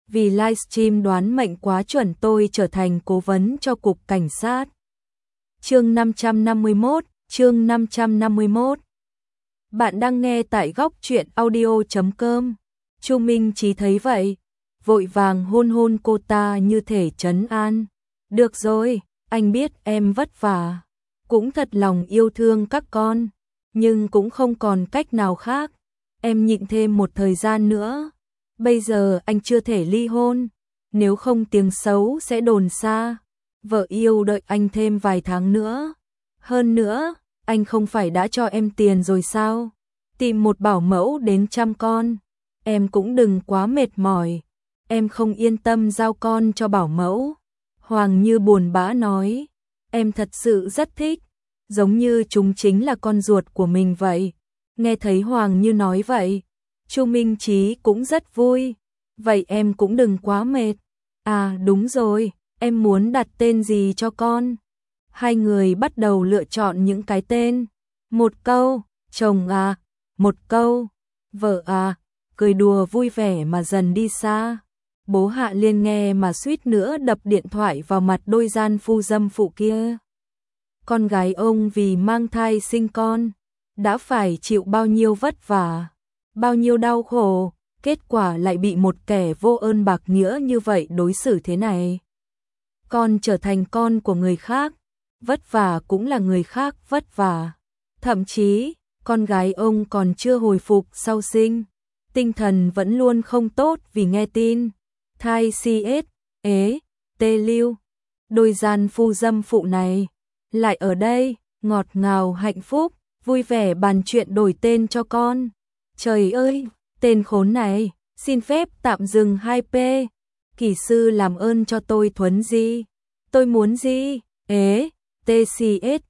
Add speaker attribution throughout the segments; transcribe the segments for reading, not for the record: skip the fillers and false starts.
Speaker 1: vì livestream đoán mệnh quá chuẩn tôi trở thành cố vấn cho cục cảnh sát. Chương 551. Bạn đang nghe tại góc truyện audio.com. Chu Minh Chí thấy vậy, vội vàng hôn hôn cô ta như thể trấn an. Được rồi, anh biết em vất vả, cũng thật lòng yêu thương các con, nhưng cũng không còn cách nào khác. Em nhịn thêm một thời gian nữa. Bây giờ anh chưa thể ly hôn, nếu không tiếng xấu sẽ đồn xa. Vợ yêu đợi anh thêm vài tháng nữa. Hơn nữa, anh không phải đã cho em tiền rồi sao? Tìm một bảo mẫu đến chăm con. Em cũng đừng quá mệt mỏi. Em không yên tâm giao con cho bảo mẫu. Hoàng Như buồn bã nói. Em thật sự rất thích, giống như chúng chính là con ruột của mình vậy. Nghe thấy Hoàng Như nói vậy, Chu Minh Chí cũng rất vui. Vậy em cũng đừng quá mệt. À đúng rồi, em muốn đặt tên gì cho con? Hai người bắt đầu lựa chọn những cái tên. Một câu, chồng à, một câu, vợ à, cười đùa vui vẻ mà dần đi xa. Bố Hạ Liên nghe mà suýt nữa đập điện thoại vào mặt đôi gian phu dâm phụ kia. Con gái ông vì mang thai sinh con, đã phải chịu bao nhiêu vất vả, bao nhiêu đau khổ, kết quả lại bị một kẻ vô ơn bạc nghĩa như vậy đối xử thế này. Con trở thành con của người khác, vất vả cũng là người khác vất vả. Thậm chí, con gái ông còn chưa hồi phục sau sinh, tinh thần vẫn luôn không tốt vì nghe tin thai CS, tê lưu. Đôi gian phu dâm phụ này lại ở đây, ngọt ngào hạnh phúc, vui vẻ bàn chuyện đổi tên cho con. Trời ơi, tên khốn này, xin phép tạm dừng 2P. Kỹ sư làm ơn cho tôi thuấn di. Tôi muốn gì? TCS,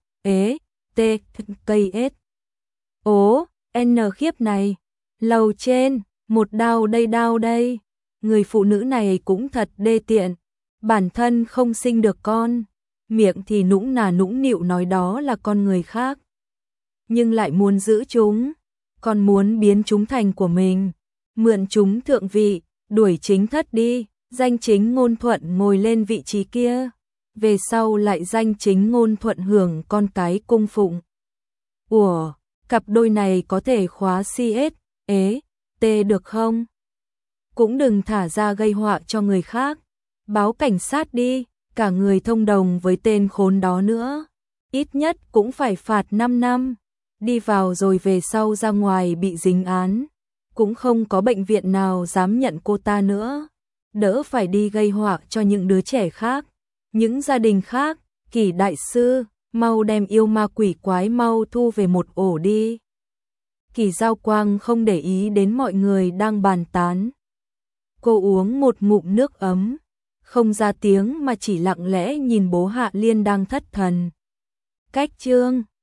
Speaker 1: TKS. Ố, N khiếp này. Lầu trên, một đao đây. Người phụ nữ này cũng thật đê tiện. Bản thân không sinh được con, miệng thì nũng nịu nói đó là con người khác, nhưng lại muốn giữ chúng, còn muốn biến chúng thành của mình, mượn chúng thượng vị, đuổi chính thất đi, danh chính ngôn thuận ngồi lên vị trí kia, về sau lại danh chính ngôn thuận hưởng con cái cung phụng. Ủa, cặp đôi này có thể khóa CS, T được không? Cũng đừng thả ra gây họa cho người khác. Báo cảnh sát đi, cả người thông đồng với tên khốn đó nữa. Ít nhất cũng phải phạt 5 năm. Đi vào rồi về sau ra ngoài bị dính án. Cũng không có bệnh viện nào dám nhận cô ta nữa. Đỡ phải đi gây họa cho những đứa trẻ khác, những gia đình khác. Kỷ đại sư, mau đem yêu ma quỷ quái mau thu về một ổ đi. Kỷ Giao Quang không để ý đến mọi người đang bàn tán. Cô uống một ngụm nước ấm, không ra tiếng mà chỉ lặng lẽ nhìn bố Hạ Liên đang thất thần. Cách chương